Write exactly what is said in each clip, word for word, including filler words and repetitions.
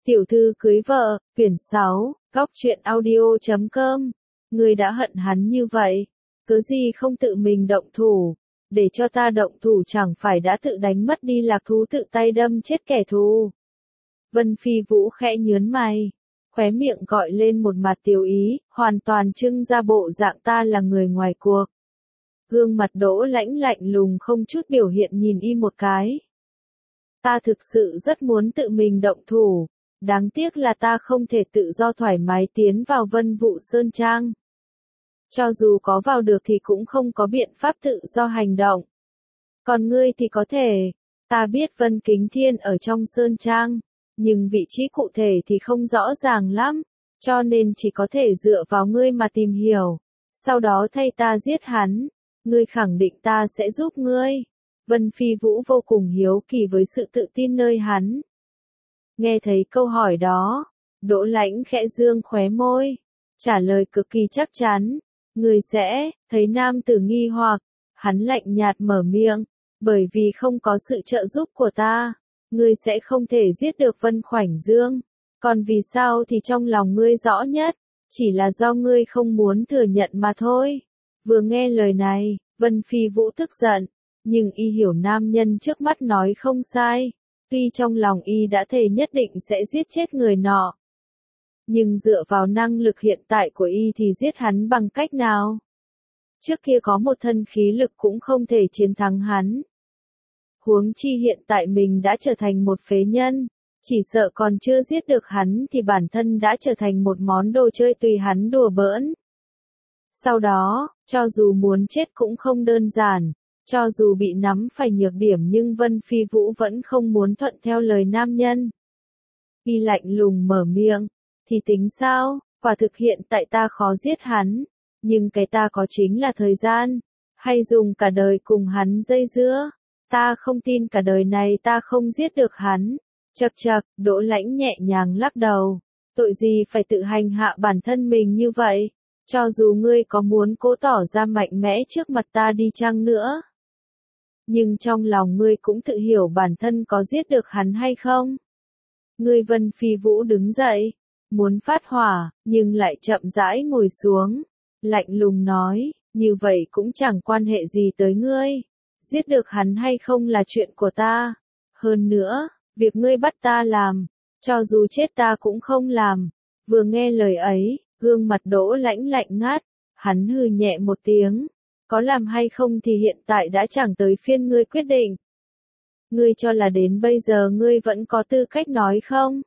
Tiểu thư cưới vợ, quyển sáu, góc truyện audio chấm com. Ngươi đã hận hắn như vậy, cớ gì không tự mình động thủ, để cho ta động thủ chẳng phải đã tự đánh mất đi lạc thú, tự tay đâm chết kẻ thù. Vân Phi Vũ khẽ nhớn mày, khóe miệng gọi lên một mặt tiếu ý, hoàn toàn trưng ra bộ dạng ta là người ngoài cuộc. Gương mặt Đỗ Lãnh lạnh lùng không chút biểu hiện nhìn y một cái. Ta thực sự rất muốn tự mình động thủ, đáng tiếc là ta không thể tự do thoải mái tiến vào Vân Vũ Sơn Trang. Cho dù có vào được thì cũng không có biện pháp tự do hành động. Còn ngươi thì có thể, ta biết Vân Kính Thiên ở trong Sơn Trang, nhưng vị trí cụ thể thì không rõ ràng lắm, cho nên chỉ có thể dựa vào ngươi mà tìm hiểu, sau đó thay ta giết hắn, ngươi khẳng định ta sẽ giúp ngươi. Vân Phi Vũ vô cùng hiếu kỳ với sự tự tin nơi hắn. Nghe thấy câu hỏi đó, Đỗ Lãnh khẽ dương khóe môi, trả lời cực kỳ chắc chắn, ngươi sẽ, thấy nam tử nghi hoặc, hắn lạnh nhạt mở miệng, bởi vì không có sự trợ giúp của ta, ngươi sẽ không thể giết được Vân Khoảnh Dương, còn vì sao thì trong lòng ngươi rõ nhất, chỉ là do ngươi không muốn thừa nhận mà thôi. Vừa nghe lời này, Vân Phi Vũ tức giận, nhưng y hiểu nam nhân trước mắt nói không sai, tuy trong lòng y đã thề nhất định sẽ giết chết người nọ. Nhưng dựa vào năng lực hiện tại của y thì giết hắn bằng cách nào? Trước kia có một thân khí lực cũng không thể chiến thắng hắn. Huống chi hiện tại mình đã trở thành một phế nhân, chỉ sợ còn chưa giết được hắn thì bản thân đã trở thành một món đồ chơi tùy hắn đùa bỡn. Sau đó, cho dù muốn chết cũng không đơn giản, cho dù bị nắm phải nhược điểm nhưng Vân Phi Vũ vẫn không muốn thuận theo lời nam nhân. Y lạnh lùng mở miệng, thì tính sao, quả thực hiện tại ta khó giết hắn, nhưng cái ta có chính là thời gian, hay dùng cả đời cùng hắn dây dưa, ta không tin cả đời này ta không giết được hắn. Chậc chậc, Đỗ Lãnh nhẹ nhàng lắc đầu, tội gì phải tự hành hạ bản thân mình như vậy, cho dù ngươi có muốn cố tỏ ra mạnh mẽ trước mặt ta đi chăng nữa. Nhưng trong lòng ngươi cũng tự hiểu bản thân có giết được hắn hay không. Ngươi Vân Phi Vũ đứng dậy, muốn phát hỏa, nhưng lại chậm rãi ngồi xuống, lạnh lùng nói, như vậy cũng chẳng quan hệ gì tới ngươi, giết được hắn hay không là chuyện của ta. Hơn nữa, việc ngươi bắt ta làm, cho dù chết ta cũng không làm. Vừa nghe lời ấy, gương mặt Đỗ Lãnh lạnh ngắt, hắn hừ nhẹ một tiếng, có làm hay không thì hiện tại đã chẳng tới phiên ngươi quyết định. Ngươi cho là đến bây giờ ngươi vẫn có tư cách nói không?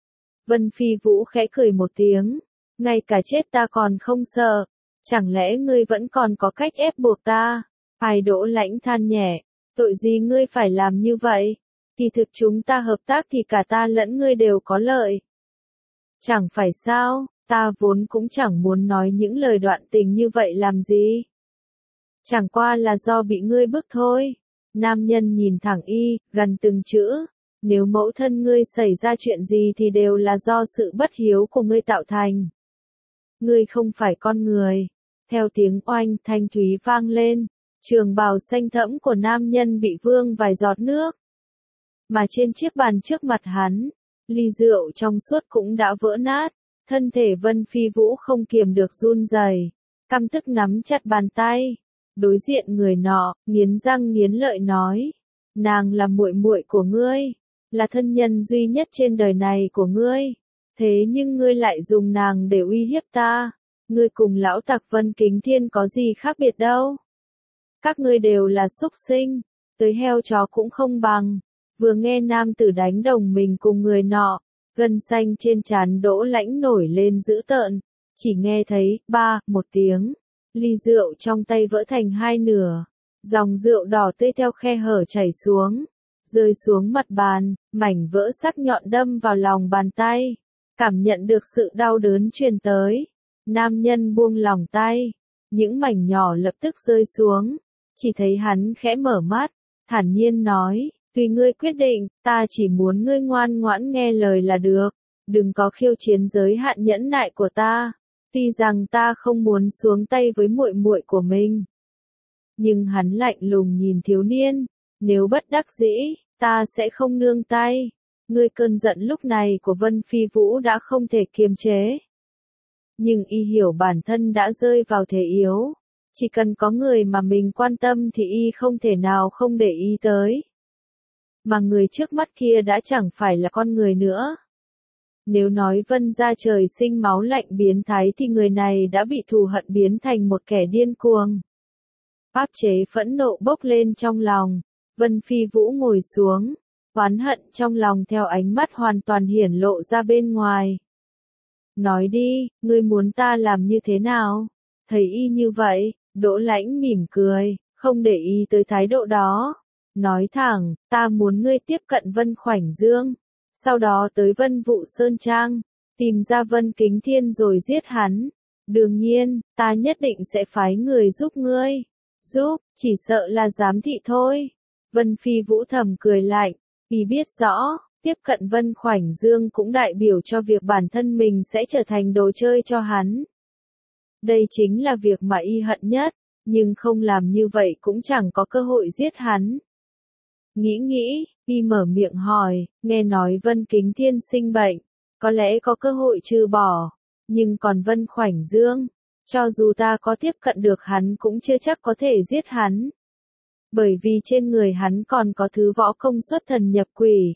Vân Phi Vũ khẽ cười một tiếng, ngay cả chết ta còn không sợ, chẳng lẽ ngươi vẫn còn có cách ép buộc ta? Ai? Đỗ Lãnh than nhẹ, tội gì ngươi phải làm như vậy? Kỳ thực chúng ta hợp tác thì cả ta lẫn ngươi đều có lợi. Chẳng phải sao, ta vốn cũng chẳng muốn nói những lời đoạn tình như vậy làm gì. Chẳng qua là do bị ngươi bức thôi. Nam nhân nhìn thẳng y, gần từng chữ, nếu mẫu thân ngươi xảy ra chuyện gì thì đều là do sự bất hiếu của ngươi tạo thành. Ngươi không phải con người. Theo tiếng oanh thanh thúy vang lên, trường bào xanh thẫm của nam nhân bị vương vài giọt nước. Mà trên chiếc bàn trước mặt hắn, ly rượu trong suốt cũng đã vỡ nát, thân thể Vân Phi Vũ không kiềm được run rẩy, căm tức nắm chặt bàn tay. Đối diện người nọ, nghiến răng nghiến lợi nói, nàng là muội muội của ngươi, là thân nhân duy nhất trên đời này của ngươi, thế nhưng ngươi lại dùng nàng để uy hiếp ta, ngươi cùng lão tặc Vân Kính Thiên có gì khác biệt đâu. Các ngươi đều là súc sinh, tới heo chó cũng không bằng. Vừa nghe nam tử đánh đồng mình cùng người nọ, gân xanh trên trán Đỗ Lãnh nổi lên dữ tợn, chỉ nghe thấy, ba, một tiếng. Ly rượu trong tay vỡ thành hai nửa, dòng rượu đỏ tươi theo khe hở chảy xuống, rơi xuống mặt bàn, mảnh vỡ sắc nhọn đâm vào lòng bàn tay, cảm nhận được sự đau đớn truyền tới. Nam nhân buông lỏng tay, những mảnh nhỏ lập tức rơi xuống, chỉ thấy hắn khẽ mở mắt, thản nhiên nói, tùy ngươi quyết định, ta chỉ muốn ngươi ngoan ngoãn nghe lời là được, đừng có khiêu chiến giới hạn nhẫn nại của ta. Tuy rằng ta không muốn xuống tay với muội muội của mình, nhưng hắn lạnh lùng nhìn thiếu niên, nếu bất đắc dĩ, ta sẽ không nương tay. Ngươi cơn giận lúc này của Vân Phi Vũ đã không thể kiềm chế. Nhưng y hiểu bản thân đã rơi vào thế yếu. Chỉ cần có người mà mình quan tâm thì y không thể nào không để ý tới. Mà người trước mắt kia đã chẳng phải là con người nữa. Nếu nói Vân gia trời sinh máu lạnh biến thái thì người này đã bị thù hận biến thành một kẻ điên cuồng. Áp chế phẫn nộ bốc lên trong lòng, Vân Phi Vũ ngồi xuống, oán hận trong lòng theo ánh mắt hoàn toàn hiển lộ ra bên ngoài. Nói đi, ngươi muốn ta làm như thế nào? Thấy y như vậy, Đỗ Lãnh mỉm cười, không để ý tới thái độ đó. Nói thẳng, ta muốn ngươi tiếp cận Vân Khoảnh Dương, sau đó tới Vân Vũ Sơn Trang, tìm ra Vân Kính Thiên rồi giết hắn. Đương nhiên, ta nhất định sẽ phái người giúp ngươi. Giúp, chỉ sợ là giám thị thôi. Vân Phi Vũ thầm cười lạnh, vì biết rõ, tiếp cận Vân Khoảnh Dương cũng đại biểu cho việc bản thân mình sẽ trở thành đồ chơi cho hắn. Đây chính là việc mà y hận nhất, nhưng không làm như vậy cũng chẳng có cơ hội giết hắn. Nghĩ nghĩ, y mở miệng hỏi, nghe nói Vân Kính Thiên sinh bệnh, có lẽ có cơ hội trừ bỏ, nhưng còn Vân Khoảnh Dương, cho dù ta có tiếp cận được hắn cũng chưa chắc có thể giết hắn. Bởi vì trên người hắn còn có thứ võ công xuất thần nhập quỷ.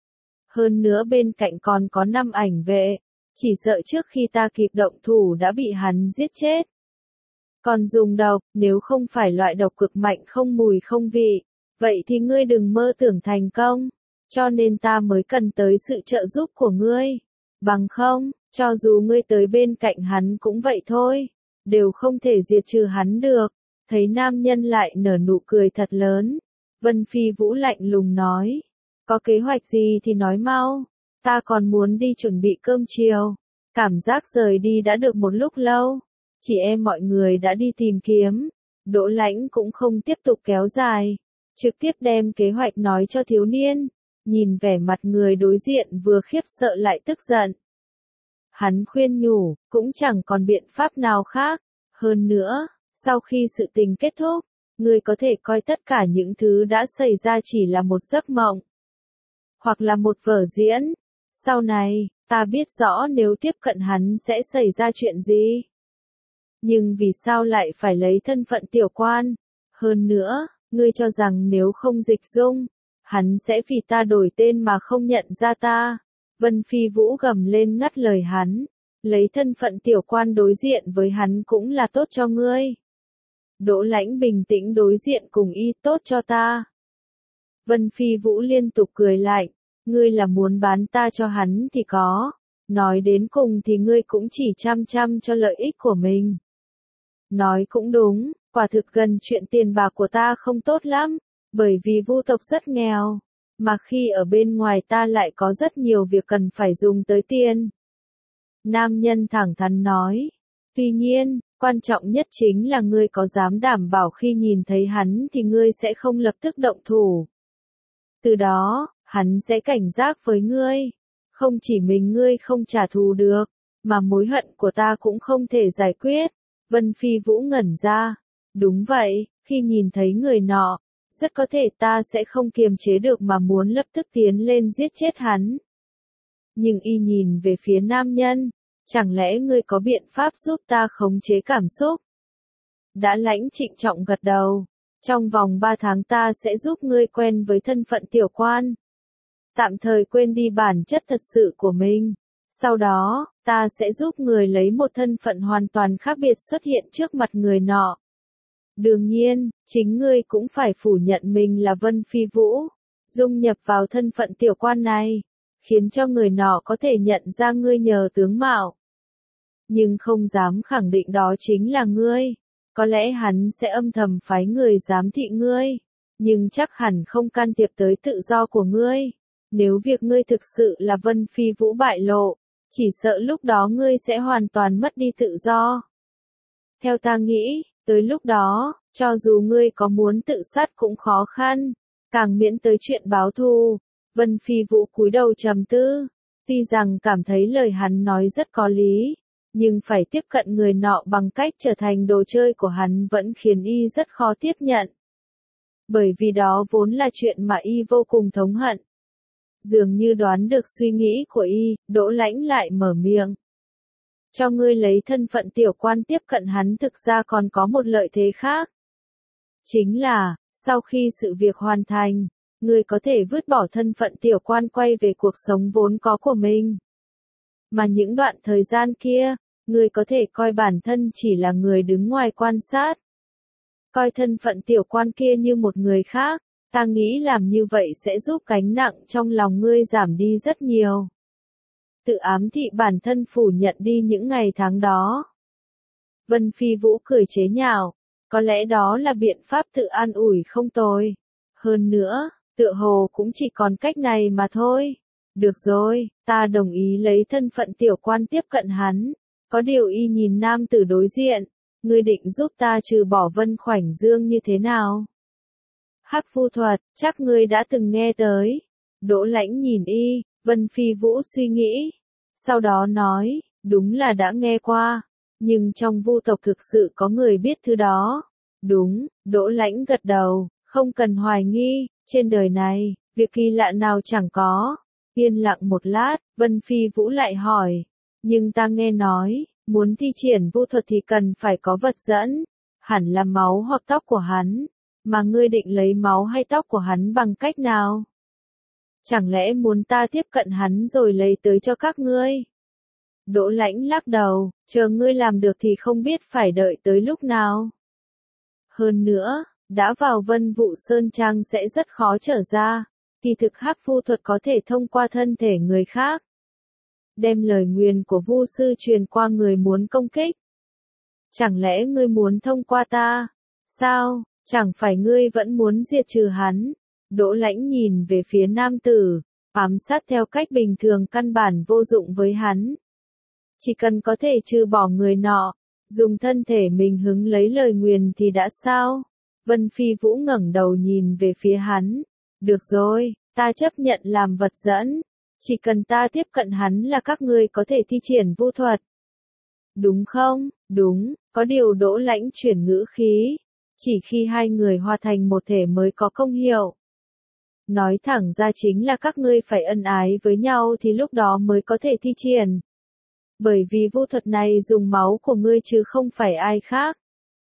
Hơn nữa bên cạnh còn có năm ảnh vệ, chỉ sợ trước khi ta kịp động thủ đã bị hắn giết chết. Còn dùng độc, nếu không phải loại độc cực mạnh không mùi không vị, vậy thì ngươi đừng mơ tưởng thành công, cho nên ta mới cần tới sự trợ giúp của ngươi. Bằng không, cho dù ngươi tới bên cạnh hắn cũng vậy thôi, đều không thể diệt trừ hắn được. Thấy nam nhân lại nở nụ cười thật lớn, Vân Phi Vũ lạnh lùng nói, có kế hoạch gì thì nói mau, ta còn muốn đi chuẩn bị cơm chiều. Cảm giác rời đi đã được một lúc lâu, chị em mọi người đã đi tìm kiếm, Đỗ Lãnh cũng không tiếp tục kéo dài, trực tiếp đem kế hoạch nói cho thiếu niên, nhìn vẻ mặt người đối diện vừa khiếp sợ lại tức giận. Hắn khuyên nhủ, cũng chẳng còn biện pháp nào khác, hơn nữa, sau khi sự tình kết thúc, ngươi có thể coi tất cả những thứ đã xảy ra chỉ là một giấc mộng, hoặc là một vở diễn. Sau này, ta biết rõ nếu tiếp cận hắn sẽ xảy ra chuyện gì. Nhưng vì sao lại phải lấy thân phận tiểu quan? Hơn nữa, ngươi cho rằng nếu không dịch dung, hắn sẽ vì ta đổi tên mà không nhận ra ta. Vân Phi Vũ gầm lên ngắt lời hắn, lấy thân phận tiểu quan đối diện với hắn cũng là tốt cho ngươi. Đỗ Lãnh bình tĩnh đối diện cùng y, tốt cho ta. Vân Phi Vũ liên tục cười lạnh, ngươi là muốn bán ta cho hắn thì có, nói đến cùng thì ngươi cũng chỉ chăm chăm cho lợi ích của mình. Nói cũng đúng, quả thực gần chuyện tiền bạc của ta không tốt lắm, bởi vì Vu tộc rất nghèo, mà khi ở bên ngoài ta lại có rất nhiều việc cần phải dùng tới tiền. Nam nhân thẳng thắn nói, tuy nhiên, quan trọng nhất chính là ngươi có dám đảm bảo khi nhìn thấy hắn thì ngươi sẽ không lập tức động thủ. Từ đó, hắn sẽ cảnh giác với ngươi. Không chỉ mình ngươi không trả thù được, mà mối hận của ta cũng không thể giải quyết. Vân Phi Vũ ngẩn ra. Đúng vậy, khi nhìn thấy người nọ, rất có thể ta sẽ không kiềm chế được mà muốn lập tức tiến lên giết chết hắn. Nhưng y nhìn về phía nam nhân, chẳng lẽ ngươi có biện pháp giúp ta khống chế cảm xúc? Đã Lãnh trịnh trọng gật đầu. Trong vòng ba tháng ta sẽ giúp ngươi quen với thân phận tiểu quan. Tạm thời quên đi bản chất thật sự của mình. Sau đó, ta sẽ giúp người lấy một thân phận hoàn toàn khác biệt xuất hiện trước mặt người nọ. Đương nhiên, chính ngươi cũng phải phủ nhận mình là Vân Phi Vũ, dung nhập vào thân phận tiểu quan này, khiến cho người nọ có thể nhận ra ngươi nhờ tướng mạo. Nhưng không dám khẳng định đó chính là ngươi. Có lẽ hắn sẽ âm thầm phái người giám thị ngươi, nhưng chắc hẳn không can thiệp tới tự do của ngươi. Nếu việc ngươi thực sự là Vân Phi Vũ bại lộ, chỉ sợ lúc đó ngươi sẽ hoàn toàn mất đi tự do. Theo ta nghĩ, tới lúc đó, cho dù ngươi có muốn tự sát cũng khó khăn, càng miễn tới chuyện báo thù. Vân Phi Vũ cúi đầu trầm tư, tuy rằng cảm thấy lời hắn nói rất có lý, nhưng phải tiếp cận người nọ bằng cách trở thành đồ chơi của hắn vẫn khiến y rất khó tiếp nhận. Bởi vì đó vốn là chuyện mà y vô cùng thống hận. Dường như đoán được suy nghĩ của y, Đỗ Lãnh lại mở miệng. Cho ngươi lấy thân phận tiểu quan tiếp cận hắn thực ra còn có một lợi thế khác. Chính là, sau khi sự việc hoàn thành, ngươi có thể vứt bỏ thân phận tiểu quan quay về cuộc sống vốn có của mình. Mà những đoạn thời gian kia, ngươi có thể coi bản thân chỉ là người đứng ngoài quan sát. Coi thân phận tiểu quan kia như một người khác, ta nghĩ làm như vậy sẽ giúp gánh nặng trong lòng ngươi giảm đi rất nhiều. Tự ám thị bản thân phủ nhận đi những ngày tháng đó. Vân Phi Vũ cười chế nhạo, có lẽ đó là biện pháp tự an ủi không tồi. Hơn nữa, tựa hồ cũng chỉ còn cách này mà thôi. Được rồi, ta đồng ý lấy thân phận tiểu quan tiếp cận hắn. Có điều y nhìn nam tử đối diện, ngươi định giúp ta trừ bỏ Vân Khoảnh Dương như thế nào? Hắc phu thuật, chắc ngươi đã từng nghe tới. Đỗ Lãnh nhìn y, Vân Phi Vũ suy nghĩ. Sau đó nói, đúng là đã nghe qua. Nhưng trong vu tộc thực sự có người biết thứ đó. Đúng, Đỗ Lãnh gật đầu, không cần hoài nghi, trên đời này, việc kỳ lạ nào chẳng có. Yên lặng một lát, Vân Phi Vũ lại hỏi. Nhưng ta nghe nói, muốn thi triển vu thuật thì cần phải có vật dẫn. Hẳn là máu hoặc tóc của hắn. Mà ngươi định lấy máu hay tóc của hắn bằng cách nào? Chẳng lẽ muốn ta tiếp cận hắn rồi lấy tới cho các ngươi? Đỗ Lãnh lắc đầu, chờ ngươi làm được thì không biết phải đợi tới lúc nào. Hơn nữa, đã vào Vân Vũ Sơn Trang sẽ rất khó trở ra, kỳ thực hắc vu thuật có thể thông qua thân thể người khác. Đem lời nguyền của vu sư truyền qua người muốn công kích. Chẳng lẽ ngươi muốn thông qua ta? Sao, chẳng phải ngươi vẫn muốn diệt trừ hắn? Đỗ Lãnh nhìn về phía nam tử, ám sát theo cách bình thường căn bản vô dụng với hắn. Chỉ cần có thể trừ bỏ người nọ, dùng thân thể mình hứng lấy lời nguyền thì đã sao? Vân Phi Vũ ngẩng đầu nhìn về phía hắn. Được rồi, ta chấp nhận làm vật dẫn. Chỉ cần ta tiếp cận hắn là các ngươi có thể thi triển vu thuật. Đúng không? Đúng, có điều Đỗ Lãnh chuyển ngữ khí. Chỉ khi hai người hòa thành một thể mới có công hiệu. Nói thẳng ra chính là các ngươi phải ân ái với nhau thì lúc đó mới có thể thi triển. Bởi vì vu thuật này dùng máu của ngươi chứ không phải ai khác.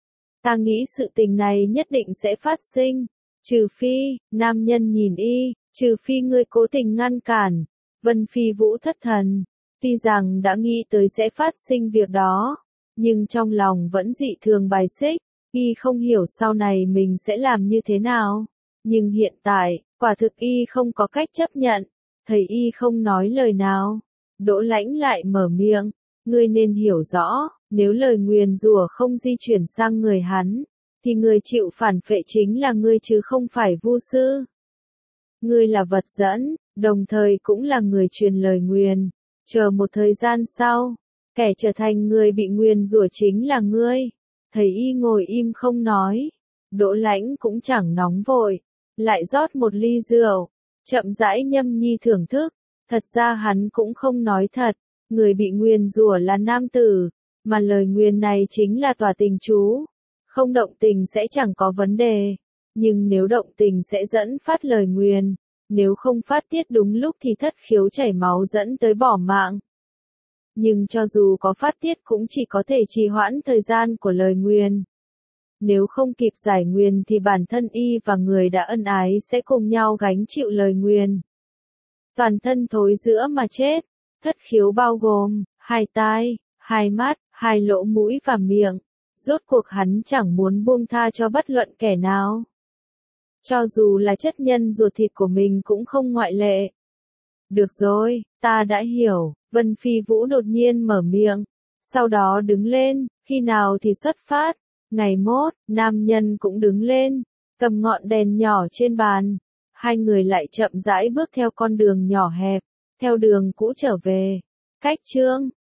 Ta nghĩ sự tình này nhất định sẽ phát sinh. Trừ phi, nam nhân nhìn y, trừ phi ngươi cố tình ngăn cản. Vân Phi Vũ thất thần. Tuy rằng đã nghĩ tới sẽ phát sinh việc đó. Nhưng trong lòng vẫn dị thường bài xích. Y không hiểu sau này mình sẽ làm như thế nào. Nhưng hiện tại, quả thực y không có cách chấp nhận. Thấy y không nói lời nào. Đỗ Lãnh lại mở miệng. Ngươi nên hiểu rõ, nếu lời nguyền rủa không di chuyển sang người hắn, thì người chịu phản phệ chính là ngươi chứ không phải vu sư. Ngươi là vật dẫn, đồng thời cũng là người truyền lời nguyền. Chờ một thời gian sau, kẻ trở thành người bị nguyền rủa chính là ngươi. Thấy y ngồi im không nói. Đỗ Lãnh cũng chẳng nóng vội. Lại rót một ly rượu. Chậm rãi nhâm nhi thưởng thức. Thật ra hắn cũng không nói thật. Người bị nguyền rủa là nam tử. Mà lời nguyền này chính là tỏa tình chú. Không động tình sẽ chẳng có vấn đề. Nhưng nếu động tình sẽ dẫn phát lời nguyền. Nếu không phát tiết đúng lúc thì thất khiếu chảy máu dẫn tới bỏ mạng. Nhưng cho dù có phát tiết cũng chỉ có thể trì hoãn thời gian của lời nguyền. Nếu không kịp giải nguyền thì bản thân y và người đã ân ái sẽ cùng nhau gánh chịu lời nguyền. Toàn thân thối rữa mà chết. Thất khiếu bao gồm, hai tai, hai mắt, hai lỗ mũi và miệng. Rốt cuộc hắn chẳng muốn buông tha cho bất luận kẻ nào. Cho dù là chất nhân ruột thịt của mình cũng không ngoại lệ. Được rồi, ta đã hiểu. Vân Phi Vũ đột nhiên mở miệng. Sau đó đứng lên, khi nào thì xuất phát. Ngày mốt, nam nhân cũng đứng lên. Cầm ngọn đèn nhỏ trên bàn. Hai người lại chậm rãi bước theo con đường nhỏ hẹp. Theo đường cũ trở về. Cách chương